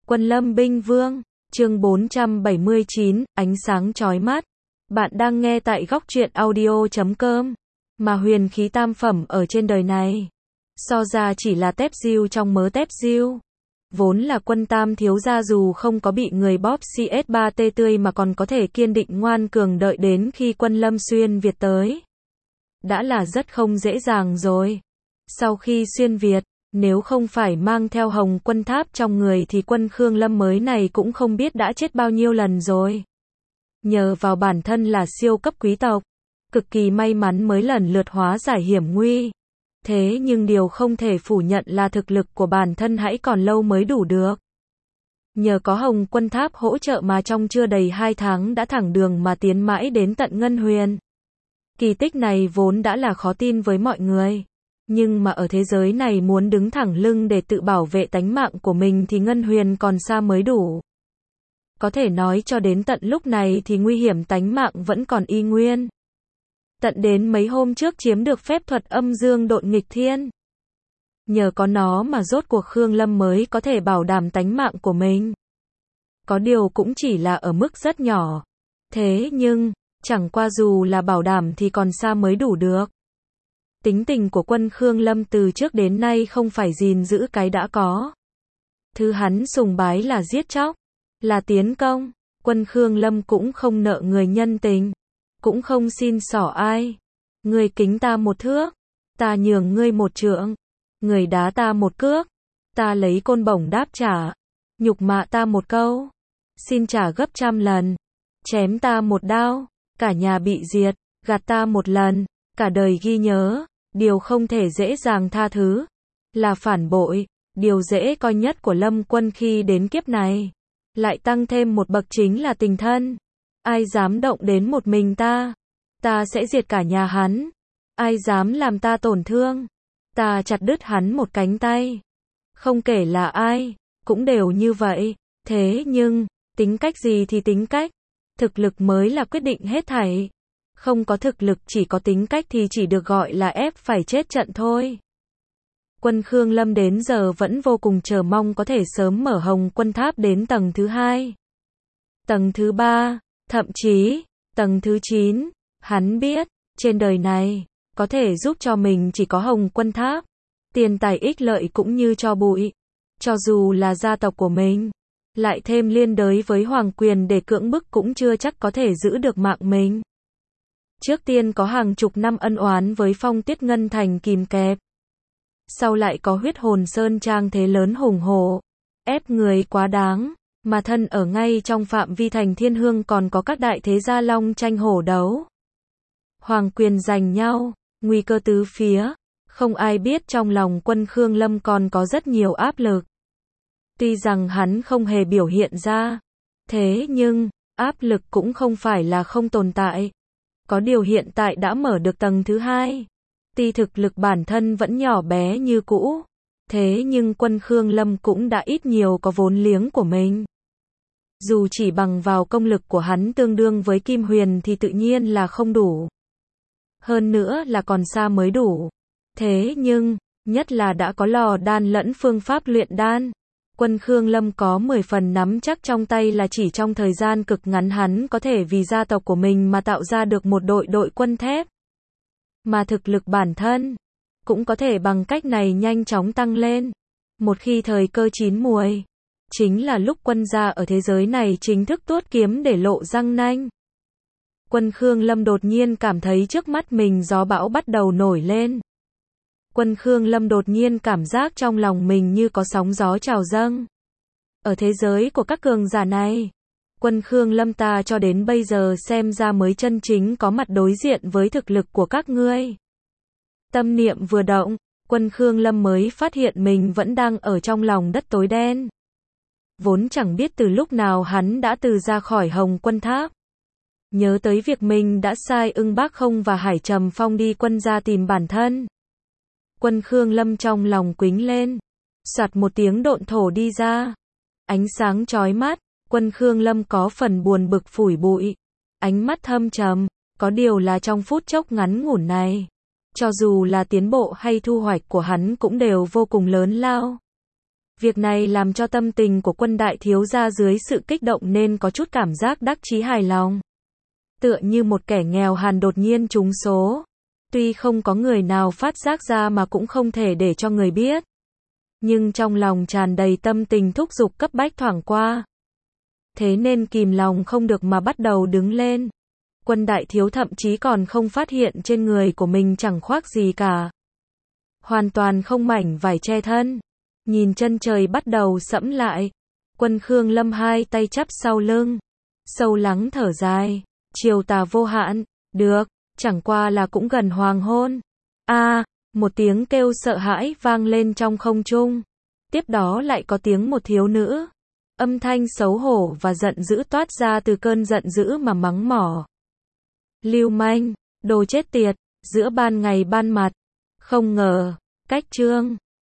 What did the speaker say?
Quân Lâm Binh Vương, chương 479, ánh sáng chói mắt. Bạn đang nghe tại góc truyện audio.com. Mà huyền khí tam phẩm ở trên đời này, so ra chỉ là tép diêu trong mớ tép diêu. Vốn là Quân tam thiếu gia dù không có bị người bóp CS3T tươi mà còn có thể kiên định ngoan cường đợi đến khi Quân Lâm xuyên Việt tới, đã là rất không dễ dàng rồi. Sau khi xuyên Việt, nếu không phải mang theo Hồng Quân Tháp trong người thì Quân Khương Lâm mới này cũng không biết đã chết bao nhiêu lần rồi. Nhờ vào bản thân là siêu cấp quý tộc, cực kỳ may mắn mới lần lượt hóa giải hiểm nguy. Thế nhưng điều không thể phủ nhận là thực lực của bản thân hãy còn lâu mới đủ được. Nhờ có Hồng Quân Tháp hỗ trợ mà trong chưa đầy 2 tháng đã thẳng đường mà tiến mãi đến tận Ngân Huyền. Kỳ tích này vốn đã là khó tin với mọi người. Nhưng mà ở thế giới này muốn đứng thẳng lưng để tự bảo vệ tánh mạng của mình thì Ngân Huyền còn xa mới đủ. Có thể nói cho đến tận lúc này thì nguy hiểm tánh mạng vẫn còn y nguyên. Tận đến mấy hôm trước chiếm được phép thuật âm dương độn nghịch thiên. Nhờ có nó mà rốt cuộc Khương Lâm mới có thể bảo đảm tánh mạng của mình. Có điều cũng chỉ là ở mức rất nhỏ. Thế nhưng, chẳng qua dù là bảo đảm thì còn xa mới đủ được. Tính tình của Quân Khương Lâm từ trước đến nay không phải gìn giữ cái đã có. Thứ hắn sùng bái là giết chóc, là tiến công. Quân Khương Lâm cũng không nợ người nhân tình, cũng không xin xỏ ai. Người kính ta một thước, ta nhường ngươi một trượng. Người đá ta một cước, ta lấy côn bổng đáp trả. Nhục mạ ta một câu, xin trả gấp 100 lần. Chém ta một đao, cả nhà bị diệt. Gạt ta một lần, cả đời ghi nhớ. Điều không thể dễ dàng tha thứ là phản bội. Điều dễ coi nhất của Lâm Quân khi đến kiếp này lại tăng thêm một bậc chính là tình thân. Ai dám động đến một mình ta, ta sẽ diệt cả nhà hắn. Ai dám làm ta tổn thương, ta chặt đứt hắn một cánh tay. Không kể là ai, cũng đều như vậy. Thế nhưng, tính cách gì thì tính cách, thực lực mới là quyết định hết thảy. Không có thực lực chỉ có tính cách thì chỉ được gọi là ép phải chết trận thôi. Quân Khương Lâm đến giờ vẫn vô cùng chờ mong có thể sớm mở Hồng Quân Tháp đến tầng thứ 2, tầng thứ 3, thậm chí tầng thứ 9. Hắn biết, trên đời này, có thể giúp cho mình chỉ có Hồng Quân Tháp. Tiền tài ích lợi cũng như cho bụi. Cho dù là gia tộc của mình, lại thêm liên đới với hoàng quyền để cưỡng bức cũng chưa chắc có thể giữ được mạng mình. Trước tiên có hàng chục năm ân oán với Phong Tiết Ngân Thành kìm kẹp. Sau lại có Huyết Hồn Sơn Trang thế lớn hùng hổ, ép người quá đáng, mà thân ở ngay trong phạm vi thành Thiên Hương còn có các đại thế gia long tranh hổ đấu. Hoàng quyền giành nhau, nguy cơ tứ phía, không ai biết trong lòng Quân Khương Lâm còn có rất nhiều áp lực. Tuy rằng hắn không hề biểu hiện ra, thế nhưng, áp lực cũng không phải là không tồn tại. Có điều hiện tại đã mở được tầng thứ 2. Tuy thực lực bản thân vẫn nhỏ bé như cũ, thế nhưng Quân Khương Lâm cũng đã ít nhiều có vốn liếng của mình. Dù chỉ bằng vào công lực của hắn tương đương với Kim Huyền thì tự nhiên là không đủ. Hơn nữa là còn xa mới đủ. Thế nhưng, nhất là đã có lò đan lẫn phương pháp luyện đan. Quân Khương Lâm có 10 phần nắm chắc trong tay là chỉ trong thời gian cực ngắn hắn có thể vì gia tộc của mình mà tạo ra được một đội quân thép. Mà thực lực bản thân cũng có thể bằng cách này nhanh chóng tăng lên. Một khi thời cơ chín muồi, chính là lúc quân gia ở thế giới này chính thức tuốt kiếm để lộ răng nanh. Quân Khương Lâm đột nhiên cảm thấy trước mắt mình gió bão bắt đầu nổi lên. Quân Khương Lâm đột nhiên cảm giác trong lòng mình như có sóng gió trào dâng. Ở thế giới của các cường giả này, Quân Khương Lâm ta cho đến bây giờ xem ra mới chân chính có mặt đối diện với thực lực của các ngươi. Tâm niệm vừa động, Quân Khương Lâm mới phát hiện mình vẫn đang ở trong lòng đất tối đen. Vốn chẳng biết từ lúc nào hắn đã từ ra khỏi Hồng Quân Tháp. Nhớ tới việc mình đã sai Ưng Bác Không và Hải Trầm Phong đi quân gia tìm bản thân. Quân Khương Lâm trong lòng quính lên. Soạt một tiếng độn thổ đi ra. Ánh sáng chói mắt, Quân Khương Lâm có phần buồn bực phủi bụi. Ánh mắt thâm trầm, có điều là trong phút chốc ngắn ngủn này. Cho dù là tiến bộ hay thu hoạch của hắn cũng đều vô cùng lớn lao. Việc này làm cho tâm tình của Quân đại thiếu gia dưới sự kích động nên có chút cảm giác đắc chí hài lòng. Tựa như một kẻ nghèo hàn đột nhiên trúng số. Tuy không có người nào phát giác ra mà cũng không thể để cho người biết. Nhưng trong lòng tràn đầy tâm tình thúc giục cấp bách thoảng qua. Thế nên kìm lòng không được mà bắt đầu đứng lên. Quân đại thiếu thậm chí còn không phát hiện trên người của mình chẳng khoác gì cả. Hoàn toàn không mảnh vải che thân. Nhìn chân trời bắt đầu sẫm lại. Quân Khương Lâm hai tay chắp sau lưng. Sâu lắng thở dài. Chiều tà vô hạn. Được, chẳng qua là cũng gần hoàng hôn. Một tiếng kêu sợ hãi vang lên trong không trung. Tiếp đó lại có tiếng một thiếu nữ. Âm thanh xấu hổ và giận dữ toát ra từ cơn giận dữ mà mắng mỏ. Lưu manh, đồ chết tiệt, giữa ban ngày ban mặt. Không ngờ, cách chương